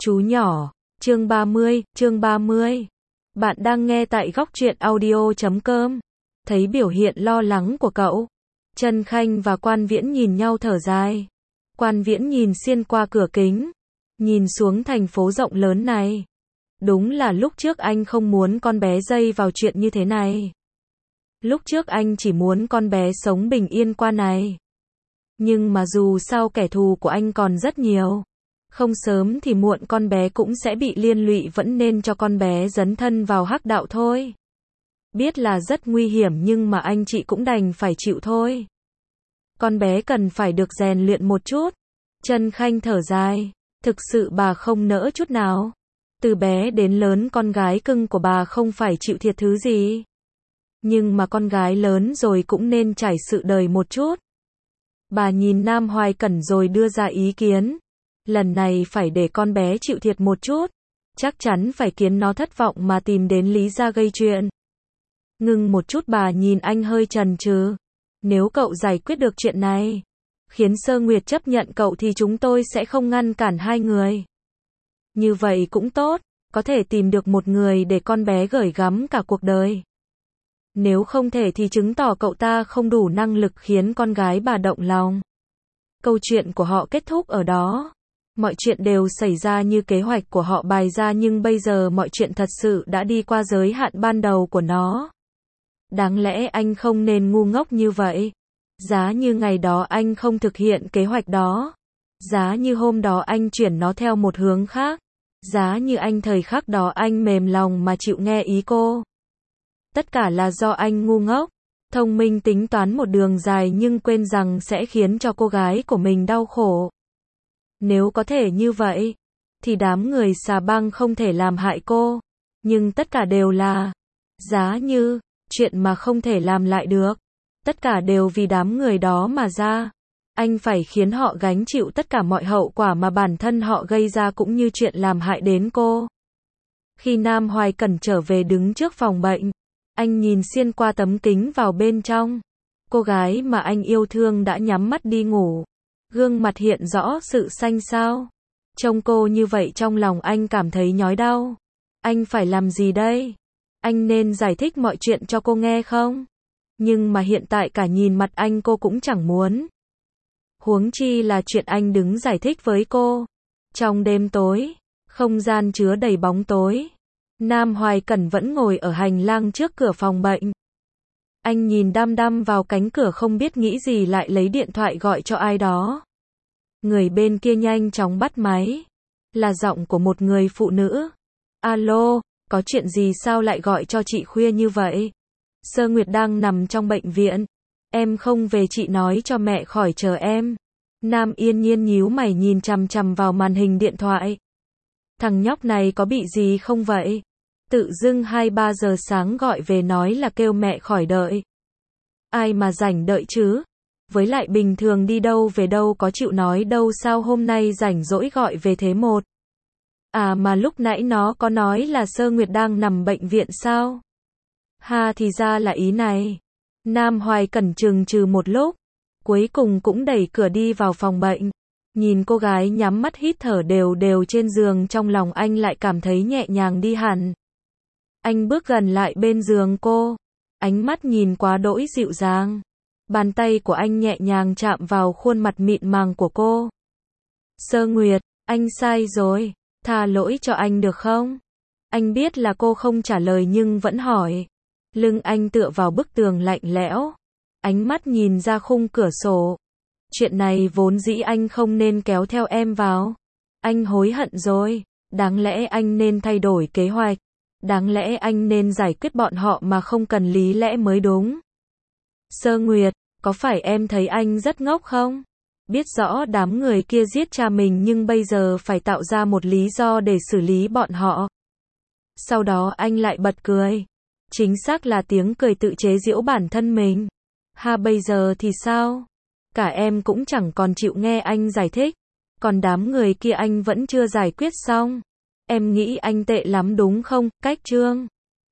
Chú nhỏ, chương 30. Bạn đang nghe tại góc truyện audio.com. Thấy biểu hiện lo lắng của cậu, Trân Khanh và Quan Viễn nhìn nhau thở dài. Quan Viễn nhìn xuyên qua cửa kính, nhìn xuống thành phố rộng lớn này. Đúng là lúc trước anh không muốn con bé dây vào chuyện như thế này. Lúc trước anh chỉ muốn con bé sống bình yên qua này. Nhưng mà dù sao kẻ thù của anh còn rất nhiều. Không sớm thì muộn con bé cũng sẽ bị liên lụy, vẫn nên cho con bé dấn thân vào hắc đạo thôi. Biết là rất nguy hiểm nhưng mà anh chị cũng đành phải chịu thôi. Con bé cần phải được rèn luyện một chút. Trân Khanh thở dài. Thực sự bà không nỡ chút nào. Từ bé đến lớn con gái cưng của bà không phải chịu thiệt thứ gì. Nhưng mà con gái lớn rồi cũng nên trải sự đời một chút. Bà nhìn Nam Hoài Cẩn rồi đưa ra ý kiến. Lần này phải để con bé chịu thiệt một chút. Chắc chắn phải khiến nó thất vọng mà tìm đến lý ra gây chuyện. Ngừng một chút, bà nhìn anh hơi chần chừ. Nếu cậu giải quyết được chuyện này, khiến Sơ Nguyệt chấp nhận cậu thì chúng tôi sẽ không ngăn cản hai người. Như vậy cũng tốt, có thể tìm được một người để con bé gửi gắm cả cuộc đời. Nếu không thể thì chứng tỏ cậu ta không đủ năng lực khiến con gái bà động lòng. Câu chuyện của họ kết thúc ở đó. Mọi chuyện đều xảy ra như kế hoạch của họ bày ra, nhưng bây giờ mọi chuyện thật sự đã đi qua giới hạn ban đầu của nó. Đáng lẽ anh không nên ngu ngốc như vậy. Giá như ngày đó anh không thực hiện kế hoạch đó. Giá như hôm đó anh chuyển nó theo một hướng khác. Giá như anh thời khắc đó anh mềm lòng mà chịu nghe ý cô. Tất cả là do anh ngu ngốc. Thông minh tính toán một đường dài nhưng quên rằng sẽ khiến cho cô gái của mình đau khổ. Nếu có thể như vậy, thì đám người xà băng không thể làm hại cô. Nhưng tất cả đều là giá như chuyện mà không thể làm lại được. Tất cả đều vì đám người đó mà ra. Anh phải khiến họ gánh chịu tất cả mọi hậu quả mà bản thân họ gây ra, cũng như chuyện làm hại đến cô. Khi Nam Hoài Cẩn trở về đứng trước phòng bệnh, anh nhìn xuyên qua tấm kính vào bên trong. Cô gái mà anh yêu thương đã nhắm mắt đi ngủ. Gương mặt hiện rõ sự xanh xao. Trông cô như vậy trong lòng anh cảm thấy nhói đau. Anh phải làm gì đây? Anh nên giải thích mọi chuyện cho cô nghe không? Nhưng mà hiện tại cả nhìn mặt anh cô cũng chẳng muốn. Huống chi là chuyện anh đứng giải thích với cô. Trong đêm tối, không gian chứa đầy bóng tối. Nam Hoài Cẩn vẫn ngồi ở hành lang trước cửa phòng bệnh. Anh nhìn đăm đăm vào cánh cửa không biết nghĩ gì, lại lấy điện thoại gọi cho ai đó. Người bên kia nhanh chóng bắt máy. Là giọng của một người phụ nữ. Alo, có chuyện gì sao lại gọi cho chị khuya như vậy? Sơ Nguyệt đang nằm trong bệnh viện. Em không về, chị nói cho mẹ khỏi chờ em. Nam Yên Nhiên nhíu mày nhìn chằm chằm vào màn hình điện thoại. Thằng nhóc này có bị gì không vậy? Tự dưng 2-3 giờ sáng gọi về nói là kêu mẹ khỏi đợi. Ai mà rảnh đợi chứ? Với lại bình thường đi đâu về đâu có chịu nói đâu, sao hôm nay rảnh rỗi gọi về thế một? À mà lúc nãy nó có nói là Sơ Nguyệt đang nằm bệnh viện sao? Ha, thì ra là ý này. Nam Hoài Cẩn chừng chừ một lúc, cuối cùng cũng đẩy cửa đi vào phòng bệnh. Nhìn cô gái nhắm mắt hít thở đều đều trên giường, trong lòng anh lại cảm thấy nhẹ nhàng đi hẳn. Anh bước gần lại bên giường cô, ánh mắt nhìn quá đỗi dịu dàng. Bàn tay của anh nhẹ nhàng chạm vào khuôn mặt mịn màng của cô. Sơ Nguyệt, anh sai rồi, tha lỗi cho anh được không? Anh biết là cô không trả lời nhưng vẫn hỏi. Lưng anh tựa vào bức tường lạnh lẽo, ánh mắt nhìn ra khung cửa sổ. Chuyện này vốn dĩ anh không nên kéo theo em vào. Anh hối hận rồi, đáng lẽ anh nên thay đổi kế hoạch. Đáng lẽ anh nên giải quyết bọn họ mà không cần lý lẽ mới đúng. Sơ Nguyệt, có phải em thấy anh rất ngốc không? Biết rõ đám người kia giết cha mình nhưng bây giờ phải tạo ra một lý do để xử lý bọn họ. Sau đó anh lại bật cười. Chính xác là tiếng cười tự chế giễu bản thân mình. Ha, bây giờ thì sao? Cả em cũng chẳng còn chịu nghe anh giải thích. Còn đám người kia anh vẫn chưa giải quyết xong. Em nghĩ anh tệ lắm đúng không? Cách Trương